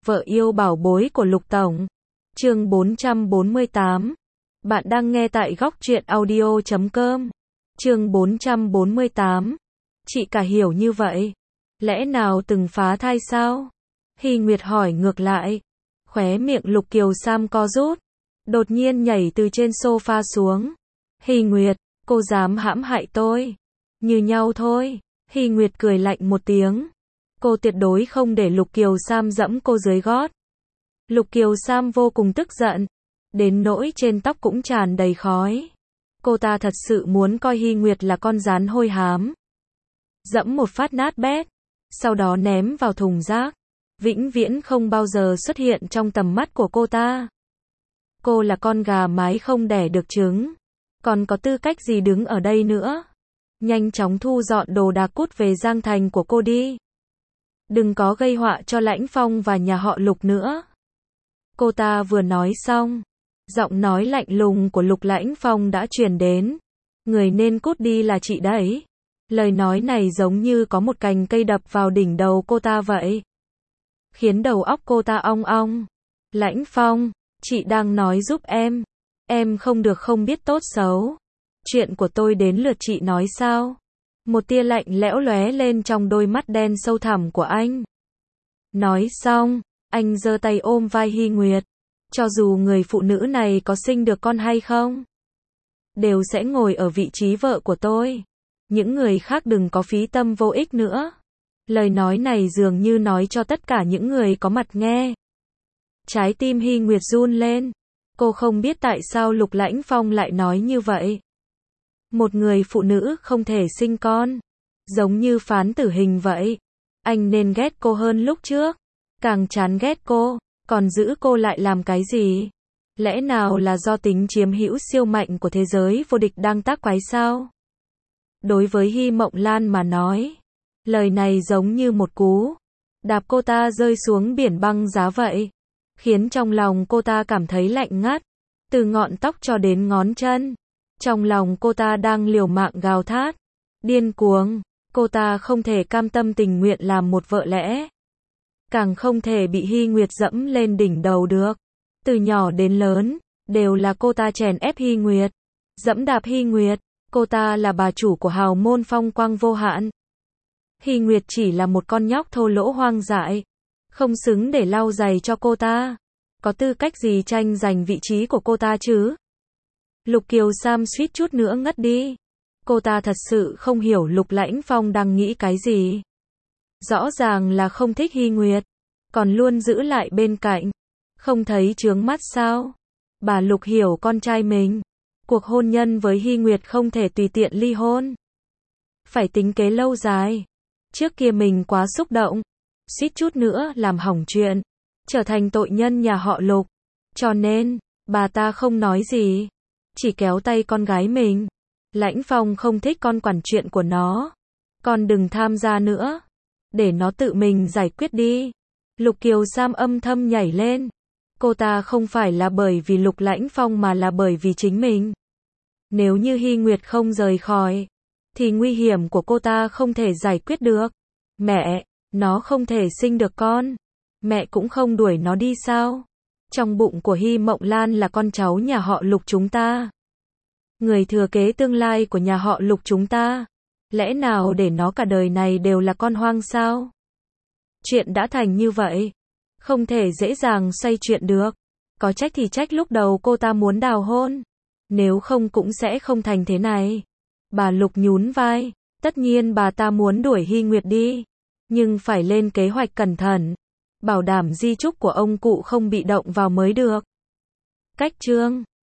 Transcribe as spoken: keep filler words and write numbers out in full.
vợ yêu bảo bối của Lục Tổng. Chương bốn trăm bốn mươi tám. Bạn đang nghe tại góc truyện audio chấm com. Chương bốn trăm bốn mươi tám. Chị cả hiểu như vậy. Lẽ nào từng phá thai sao? Hy Nguyệt hỏi ngược lại. Khóe miệng Lục Kiều Sam co rút. Đột nhiên nhảy từ trên sofa xuống. Hy Nguyệt, cô dám hãm hại tôi. Như nhau thôi. Hy Nguyệt cười lạnh một tiếng. Cô tuyệt đối không để Lục Kiều Sam dẫm cô dưới gót. Lục Kiều Sam vô cùng tức giận. Đến nỗi trên tóc cũng tràn đầy khói. Cô ta thật sự muốn coi Hy Nguyệt là con gián hôi hám. Dẫm một phát nát bét. Sau đó ném vào thùng rác. Vĩnh viễn không bao giờ xuất hiện trong tầm mắt của cô ta. Cô là con gà mái không đẻ được trứng. Còn có tư cách gì đứng ở đây nữa? Nhanh chóng thu dọn đồ đạc cút về Giang Thành của cô đi. Đừng có gây họa cho Lãnh Phong và nhà họ Lục nữa. Cô ta vừa nói xong. Giọng nói lạnh lùng của Lục Lãnh Phong đã truyền đến. Người nên cút đi là chị đấy. Lời nói này giống như có một cành cây đập vào đỉnh đầu cô ta vậy. Khiến đầu óc cô ta ong ong. Lãnh Phong, chị đang nói giúp em. Em không được không biết tốt xấu. Chuyện của tôi đến lượt chị nói sao? Một tia lạnh lẽo lóe lên trong đôi mắt đen sâu thẳm của anh. Nói xong, anh giơ tay ôm vai Hy Nguyệt. Cho dù người phụ nữ này có sinh được con hay không, đều sẽ ngồi ở vị trí vợ của tôi. Những người khác đừng có phí tâm vô ích nữa. Lời nói này dường như nói cho tất cả những người có mặt nghe. Trái tim Hy Nguyệt run lên. Cô không biết tại sao Lục Lãnh Phong lại nói như vậy. Một người phụ nữ không thể sinh con. Giống như phán tử hình vậy. Anh nên ghét cô hơn lúc trước. Càng chán ghét cô. Còn giữ cô lại làm cái gì? Lẽ nào là do tính chiếm hữu siêu mạnh của thế giới vô địch đang tác quái sao? Đối với Hy Mộng Lan mà nói, lời này giống như một cú đạp cô ta rơi xuống biển băng giá vậy. Khiến trong lòng cô ta cảm thấy lạnh ngắt. Từ ngọn tóc cho đến ngón chân. Trong lòng cô ta đang liều mạng gào thét. Điên cuồng. Cô ta không thể cam tâm tình nguyện làm một vợ lẽ. Càng không thể bị Hy Nguyệt dẫm lên đỉnh đầu được. Từ nhỏ đến lớn, đều là cô ta chèn ép Hy Nguyệt. Dẫm đạp Hy Nguyệt. Cô ta là bà chủ của hào môn phong quang vô hạn. Hy Nguyệt chỉ là một con nhóc thô lỗ hoang dại. Không xứng để lau giày cho cô ta. Có tư cách gì tranh giành vị trí của cô ta chứ? Lục Kiều Sam suýt chút nữa ngất đi. Cô ta thật sự không hiểu Lục Lãnh Phong đang nghĩ cái gì. Rõ ràng là không thích Hy Nguyệt. Còn luôn giữ lại bên cạnh. Không thấy chướng mắt sao? Bà Lục hiểu con trai mình. Cuộc hôn nhân với Hy Nguyệt không thể tùy tiện ly hôn. Phải tính kế lâu dài. Trước kia mình quá xúc động. Suýt chút nữa làm hỏng chuyện. Trở thành tội nhân nhà họ Lục. Cho nên, bà ta không nói gì. Chỉ kéo tay con gái mình. Lãnh Phong không thích con quản chuyện của nó. Con đừng tham gia nữa. Để nó tự mình giải quyết đi. Lục Kiều Sam âm thầm nhảy lên. Cô ta không phải là bởi vì Lục Lãnh Phong mà là bởi vì chính mình. Nếu như Hy Nguyệt không rời khỏi, thì nguy hiểm của cô ta không thể giải quyết được. Mẹ, nó không thể sinh được con. Mẹ cũng không đuổi nó đi sao? Trong bụng của Hy Mộng Lan là con cháu nhà họ Lục chúng ta. Người thừa kế tương lai của nhà họ Lục chúng ta. Lẽ nào để nó cả đời này đều là con hoang sao? Chuyện đã thành như vậy. Không thể dễ dàng xoay chuyện được. Có trách thì trách lúc đầu cô ta muốn đào hôn. Nếu không cũng sẽ không thành thế này. Bà Lục nhún vai. Tất nhiên bà ta muốn đuổi Hy Nguyệt đi. Nhưng phải lên kế hoạch cẩn thận. Bảo đảm di chúc của ông cụ không bị động vào mới được. Cách chương